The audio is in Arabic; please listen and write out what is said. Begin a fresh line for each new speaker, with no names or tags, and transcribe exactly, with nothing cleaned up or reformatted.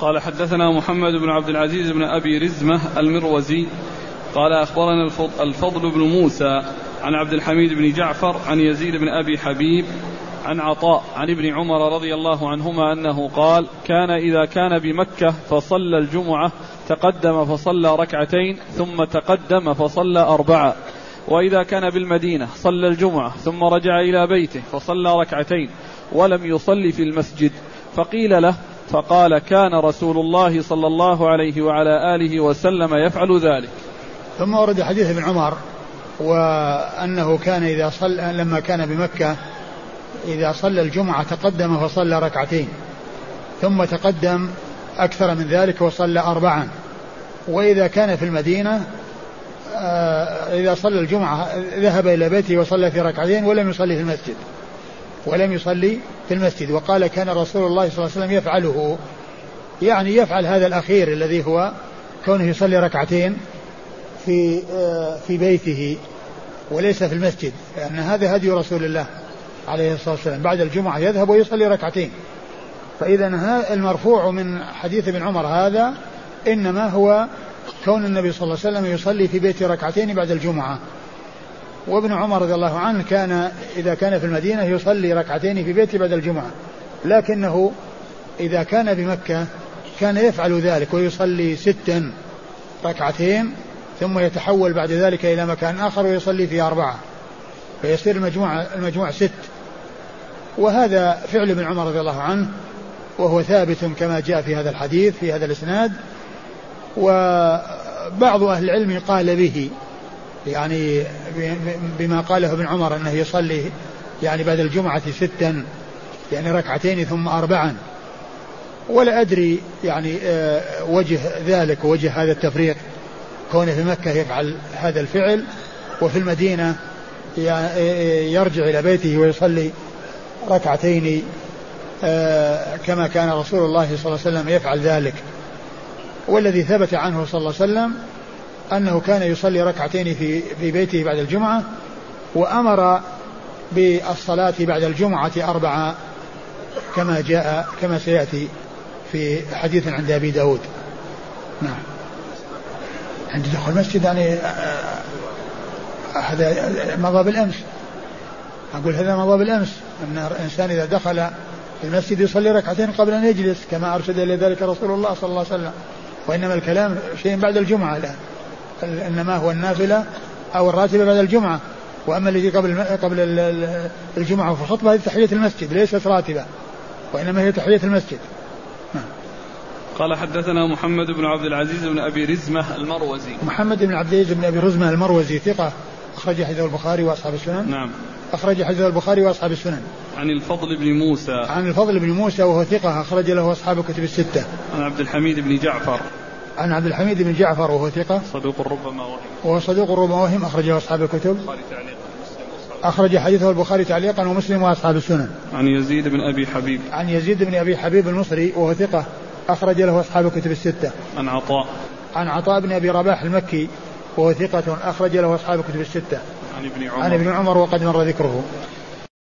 قال حدثنا محمد بن عبد العزيز بن أبي رزمة المروزي قال أخبرنا الفضل بن موسى عن عبد الحميد بن جعفر عن يزيد بن أبي حبيب عن عطاء عن ابن عمر رضي الله عنهما أنه قال كان إذا كان بمكة فصلى الجمعة تقدم فصلى ركعتين ثم تقدم فصلى أربعة، وإذا كان بالمدينة صلى الجمعة ثم رجع إلى بيته فصلى ركعتين ولم يصلي في المسجد، فقيل له فقال كان رسول الله صلى الله عليه وعلى آله وسلم يفعل ذلك.
ثم ورد حديث ابن عمر وأنه كان إذا صلى لما كان بمكة إذا صلى الجمعة تقدم فصلى ركعتين ثم تقدم أكثر من ذلك وصلى أربعا، وإذا كان في المدينة إذا صلى الجمعة ذهب إلى بيته وصلى في ركعتين ولم يصلي في المسجد ولم يصلي في المسجد وقال كان رسول الله صلى الله عليه وسلم يفعله، يعني يفعل هذا الأخير الذي هو كونه يصلي ركعتين في في بيته وليس في المسجد، لأن هذا هدي رسول الله عليه الصلاة والسلام، بعد الجمعة يذهب ويصلي ركعتين. فإذا المرفوع من حديث ابن عمر هذا إنما هو كون النبي صلى الله عليه وسلم يصلي في بيته ركعتين بعد الجمعة، وابن عمر رضي الله عنه كان إذا كان في المدينة يصلي ركعتين في بيته بعد الجمعة، لكنه إذا كان بمكة كان يفعل ذلك ويصلي ستا ركعتين ثم يتحول بعد ذلك إلى مكان آخر ويصلي فيه أربعة، فيصير المجموع, المجموع ست. وهذا فعل ابن عمر رضي الله عنه وهو ثابت كما جاء في هذا الحديث في هذا الإسناد. وبعض أهل العلم قال به يعني بما قاله ابن عمر أنه يصلي يعني بعد الجمعة ستا يعني ركعتين ثم أربعا، ولا أدري يعني وجه ذلك ووجه هذا التفريق، كونه في مكة يفعل هذا الفعل وفي المدينة يرجع إلى بيته ويصلي ركعتين كما كان رسول الله صلى الله عليه وسلم يفعل ذلك. والذي ثبت عنه صلى الله عليه وسلم أنه كان يصلي ركعتين في في بيته بعد الجمعة، وأمر بالصلاة بعد الجمعة أربعة كما جاء كما سيأتي في حديث عند أبي داود. نعم. عند دخول المسجد يعني هذا مضى بالأمس، أقول هذا مضى بالأمس أن الإنسان إذا دخل في المسجد يصلي ركعتين قبل أن يجلس كما أرشد إلى ذلك رسول الله صلى الله عليه وسلم، وإنما الكلام شيء بعد الجمعة، لا إنما هو النافلة أو الراتبة بعد الجمعة، وأما الذي قبل قبل الجمعة في الخطبة هذه تحية المسجد ليست راتبة وإنما هي تحية المسجد.
قال حدثنا محمد بن عبد العزيز بن أبي رزمة المروزي.
محمد بن عبد العزيز بن أبي رزمة المروزي ثقة أخرج حديث البخاري وأصحاب السنن.
نعم.
أخرج حديث البخاري وأصحاب السنن.
عن الفضل بن موسى.
عن الفضل بن موسى وهو ثقة أخرج له أصحاب الكتب الستة.
عن عبد الحميد بن جعفر.
عن عبد الحميد بن جعفر وهو ثقة
صدوق ربما وهم.
وهو صدوق ربما وهم أخرجه أصحاب الكتب. أخرج حديثه البخاري تعليقا ومسلم وأصحاب السنن.
عن يزيد بن أبي حبيب.
عن يزيد بن أبي حبيب المصري وهو ثقة أخرج له أصحاب الكتب الستة.
عن عطاء.
عن عطاء بن أبي رباح المكي وهو ثقة أخرج له أصحاب الكتب الستة.
عن ابن عمر.
عن ابن عمر وقد مر ذكره.